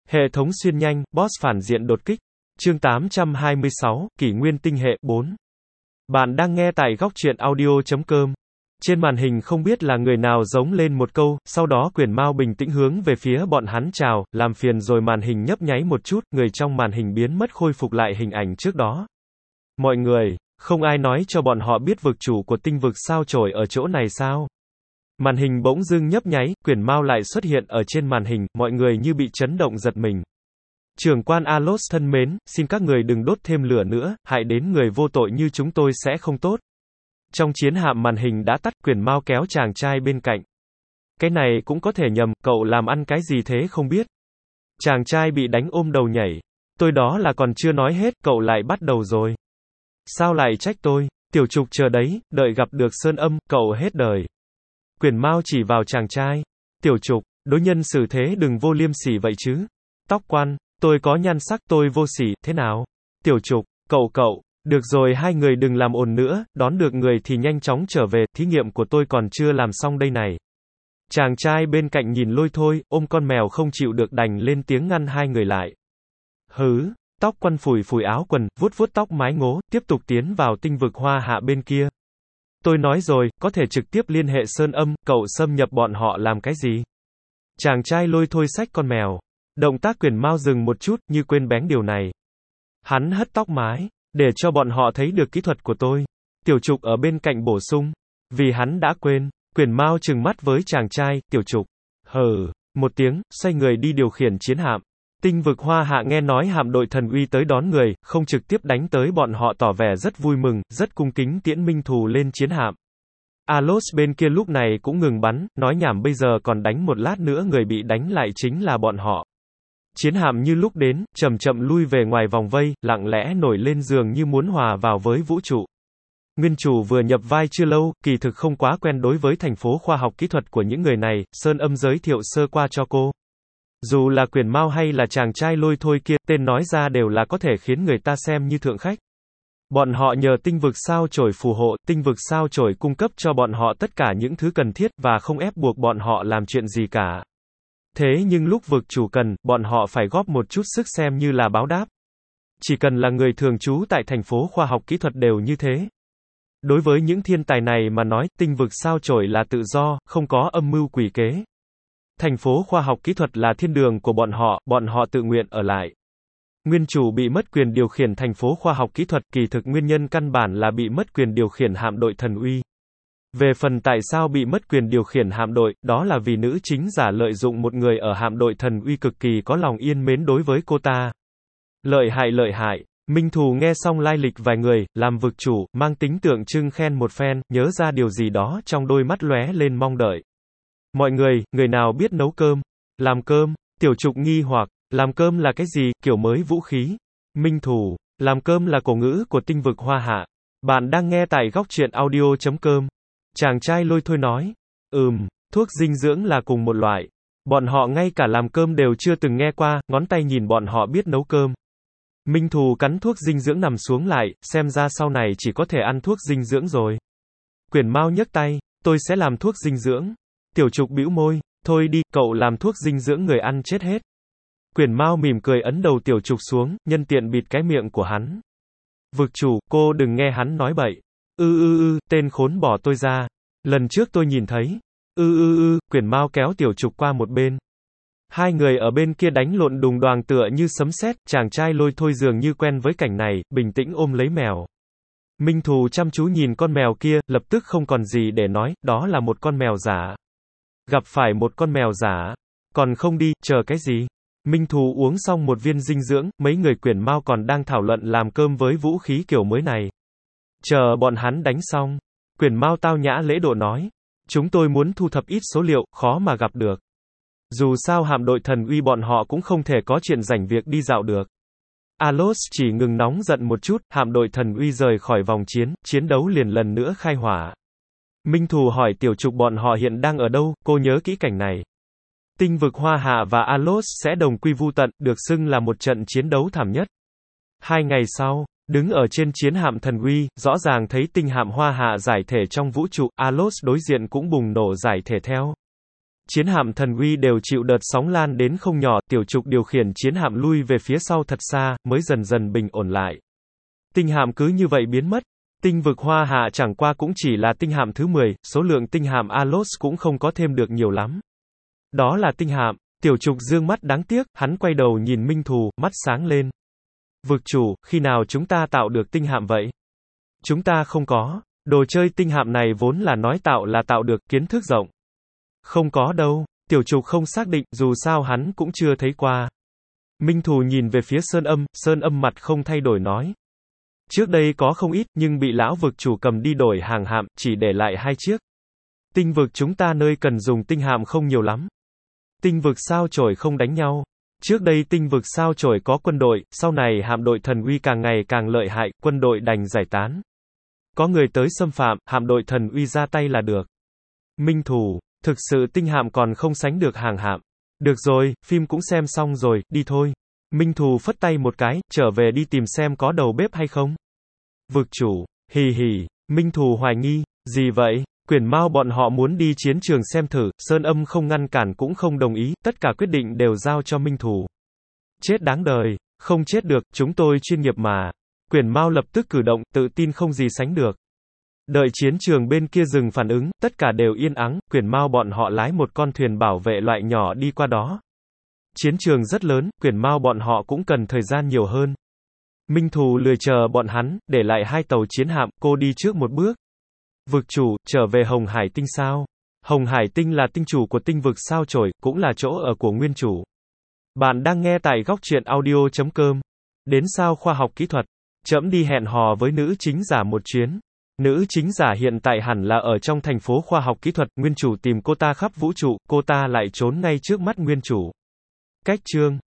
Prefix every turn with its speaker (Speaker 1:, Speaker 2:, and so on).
Speaker 1: Hệ thống xuyên nhanh, boss phản diện đột kích. Chương 826, Kỷ nguyên tinh hệ 4. Bạn đang nghe tại góc truyện audio.com. Trên màn hình không biết là người nào giống lên một câu, sau đó Quyền Mao bình tĩnh hướng về phía bọn hắn chào, làm phiền rồi màn hình nhấp nháy một chút, người trong màn hình biến mất khôi phục lại hình ảnh trước đó. Mọi người, không ai nói cho bọn họ biết vực chủ của tinh vực sao chổi ở chỗ này sao? Màn hình bỗng dưng nhấp nháy, Quyền Mao lại xuất hiện ở trên màn hình, mọi người như bị chấn động giật mình. Trưởng quan Alos thân mến, xin các người đừng đốt thêm lửa nữa, hại đến người vô tội như chúng tôi sẽ không tốt. Trong chiến hạm màn hình đã tắt, Quyền Mao kéo chàng trai bên cạnh. Cái này cũng có thể nhầm, cậu làm ăn cái gì thế không biết. Chàng trai bị đánh ôm đầu nhảy. Tôi đó là còn chưa nói hết, cậu lại bắt đầu rồi. Sao lại trách tôi? Tiểu Trục chờ đấy, đợi gặp được Sơn Âm, cậu hết đời. Quyền Mao chỉ vào chàng trai. Tiểu Trục, đối nhân xử thế đừng vô liêm sỉ vậy chứ. Tóc quan, tôi có nhan sắc tôi vô sỉ, thế nào? Tiểu Trục, cậu, được rồi hai người đừng làm ồn nữa, đón được người thì nhanh chóng trở về, thí nghiệm của tôi còn chưa làm xong đây này. Chàng trai bên cạnh nhìn Lôi Thôi, ôm con mèo không chịu được đành lên tiếng ngăn hai người lại. Hứ, tóc quan phủi phủi áo quần, vuốt vuốt tóc mái ngố, tiếp tục tiến vào tinh vực Hoa Hạ bên kia. Tôi nói rồi, có thể trực tiếp liên hệ Sơn Âm, cậu xâm nhập bọn họ làm cái gì? Chàng trai Lôi Thôi xách con mèo. Động tác Quyền Mao dừng một chút, như quên bén điều này. Hắn hất tóc mái, để cho bọn họ thấy được kỹ thuật của tôi. Tiểu Trục ở bên cạnh bổ sung. Vì hắn đã quên, Quyền Mao trừng mắt với chàng trai, Tiểu Trục. Hừ, một tiếng, xoay người đi điều khiển chiến hạm. Tinh vực Hoa Hạ nghe nói hạm đội thần uy tới đón người, không trực tiếp đánh tới bọn họ tỏ vẻ rất vui mừng, rất cung kính tiễn Minh Thù lên chiến hạm. Alos bên kia lúc này cũng ngừng bắn, nói nhảm bây giờ còn đánh một lát nữa người bị đánh lại chính là bọn họ. Chiến hạm như lúc đến, chậm chậm lui về ngoài vòng vây, lặng lẽ nổi lên giường như muốn hòa vào với vũ trụ. Nguyên chủ vừa nhập vai chưa lâu, kỳ thực không quá quen đối với thành phố khoa học kỹ thuật của những người này, Sơn Âm giới thiệu sơ qua cho cô. Dù là Quyền Mao hay là chàng trai Lôi Thôi kia, tên nói ra đều là có thể khiến người ta xem như thượng khách. Bọn họ nhờ tinh vực sao chổi phù hộ, tinh vực sao chổi cung cấp cho bọn họ tất cả những thứ cần thiết và không ép buộc bọn họ làm chuyện gì cả. Thế nhưng lúc vực chủ cần, bọn họ phải góp một chút sức xem như là báo đáp. Chỉ cần là người thường trú tại thành phố khoa học kỹ thuật đều như thế. Đối với những thiên tài này mà nói, tinh vực sao chổi là tự do, không có âm mưu quỷ kế. Thành phố khoa học kỹ thuật là thiên đường của bọn họ tự nguyện ở lại. Nguyên chủ bị mất quyền điều khiển thành phố khoa học kỹ thuật, kỳ thực nguyên nhân căn bản là bị mất quyền điều khiển hạm đội thần uy. Về phần tại sao bị mất quyền điều khiển hạm đội, đó là vì nữ chính giả lợi dụng một người ở hạm đội thần uy cực kỳ có lòng yên mến đối với cô ta. Lợi hại. Minh Thù nghe xong lai lịch vài người, làm vực chủ, mang tính tượng trưng khen một phen, nhớ ra điều gì đó trong đôi mắt lóe lên mong đợi. Mọi người nào biết nấu cơm? Làm cơm? Tiểu Trục nghi hoặc, làm cơm là cái gì, kiểu mới vũ khí? Minh Thù, làm cơm là cổ ngữ của tinh vực Hoa Hạ. Bạn đang nghe tại góc truyện audio.com. Chàng trai Lôi Thôi nói, thuốc dinh dưỡng là cùng một loại. Bọn họ ngay cả làm cơm đều chưa từng nghe qua, ngón tay nhìn bọn họ biết nấu cơm. Minh Thù cắn thuốc dinh dưỡng nằm xuống lại, xem ra sau này chỉ có thể ăn thuốc dinh dưỡng rồi. Quyền Mao nhấc tay, tôi sẽ làm thuốc dinh dưỡng. Tiểu Trục bĩu môi, thôi đi, cậu làm thuốc dinh dưỡng người ăn chết hết. Quyền Mao mỉm cười ấn đầu Tiểu Trục xuống, nhân tiện bịt cái miệng của hắn. Vực chủ, cô đừng nghe hắn nói bậy. Tên khốn bỏ tôi ra. Lần trước tôi nhìn thấy. Quyền Mao kéo Tiểu Trục qua một bên. Hai người ở bên kia đánh lộn đùng đoàng tựa như sấm sét, chàng trai Lôi Thôi dường như quen với cảnh này, bình tĩnh ôm lấy mèo. Minh Thù chăm chú nhìn con mèo kia, lập tức không còn gì để nói, đó là một con mèo giả. Gặp phải một con mèo giả. Còn không đi, chờ cái gì? Minh Thù uống xong một viên dinh dưỡng, mấy người Quyền Mao còn đang thảo luận làm cơm với vũ khí kiểu mới này. Chờ bọn hắn đánh xong. Quyền Mao tao nhã lễ độ nói. Chúng tôi muốn thu thập ít số liệu, khó mà gặp được. Dù sao hạm đội thần uy bọn họ cũng không thể có chuyện rảnh việc đi dạo được. Alos chỉ ngừng nóng giận một chút, hạm đội thần uy rời khỏi vòng chiến đấu liền lần nữa khai hỏa. Minh Thù hỏi Tiểu Trục bọn họ hiện đang ở đâu, cô nhớ kỹ cảnh này. Tinh vực Hoa Hạ và Alos sẽ đồng quy vu tận, được xưng là một trận chiến đấu thảm nhất. 2 ngày sau, đứng ở trên chiến hạm thần uy, rõ ràng thấy tinh hạm Hoa Hạ giải thể trong vũ trụ, Alos đối diện cũng bùng nổ giải thể theo. Chiến hạm thần uy đều chịu đợt sóng lan đến không nhỏ, Tiểu Trục điều khiển chiến hạm lui về phía sau thật xa, mới dần dần bình ổn lại. Tinh hạm cứ như vậy biến mất. Tinh vực Hoa Hạ chẳng qua cũng chỉ là tinh hạm thứ 10, số lượng tinh hạm Alos cũng không có thêm được nhiều lắm. Đó là tinh hạm. Tiểu Trục dương mắt đáng tiếc, hắn quay đầu nhìn Minh Thù, mắt sáng lên. Vực chủ, khi nào chúng ta tạo được tinh hạm vậy? Chúng ta không có. Đồ chơi tinh hạm này vốn là nói tạo là tạo được, kiến thức rộng. Không có đâu. Tiểu Trục không xác định, dù sao hắn cũng chưa thấy qua. Minh Thù nhìn về phía Sơn Âm mặt không thay đổi nói. Trước đây có không ít, nhưng bị lão vực chủ cầm đi đổi hàng hạm, chỉ để lại 2 chiếc. Tinh vực chúng ta nơi cần dùng tinh hạm không nhiều lắm. Tinh vực sao chổi không đánh nhau. Trước đây tinh vực sao chổi có quân đội, sau này hạm đội thần uy càng ngày càng lợi hại, quân đội đành giải tán. Có người tới xâm phạm, hạm đội thần uy ra tay là được. Minh Thù, thực sự tinh hạm còn không sánh được hàng hạm. Được rồi, phim cũng xem xong rồi, đi thôi. Minh Thù phất tay một cái, trở về đi tìm xem có đầu bếp hay không. Vực chủ, hì hì, Minh Thù hoài nghi, gì vậy? Quyển Mao bọn họ muốn đi chiến trường xem thử, Sơn Âm không ngăn cản cũng không đồng ý, tất cả quyết định đều giao cho Minh Thù. Chết đáng đời, không chết được, chúng tôi chuyên nghiệp mà. Quyển Mao lập tức cử động, tự tin không gì sánh được. Đợi chiến trường bên kia dừng phản ứng, tất cả đều yên ắng, Quyển Mao bọn họ lái một con thuyền bảo vệ loại nhỏ đi qua đó. Chiến trường rất lớn, Quyển Mao bọn họ cũng cần thời gian nhiều hơn. Minh Thù lười chờ bọn hắn, để lại 2 tàu chiến hạm, cô đi trước một bước. Vực chủ, trở về Hồng Hải Tinh sao? Hồng Hải Tinh là tinh chủ của tinh vực sao chổi, cũng là chỗ ở của nguyên chủ. Bạn đang nghe tại góc truyện audio.com. Đến sao khoa học kỹ thuật. Trẫm đi hẹn hò với nữ chính giả một chuyến. Nữ chính giả hiện tại hẳn là ở trong thành phố khoa học kỹ thuật, nguyên chủ tìm cô ta khắp vũ trụ, cô ta lại trốn ngay trước mắt nguyên chủ. Cách chương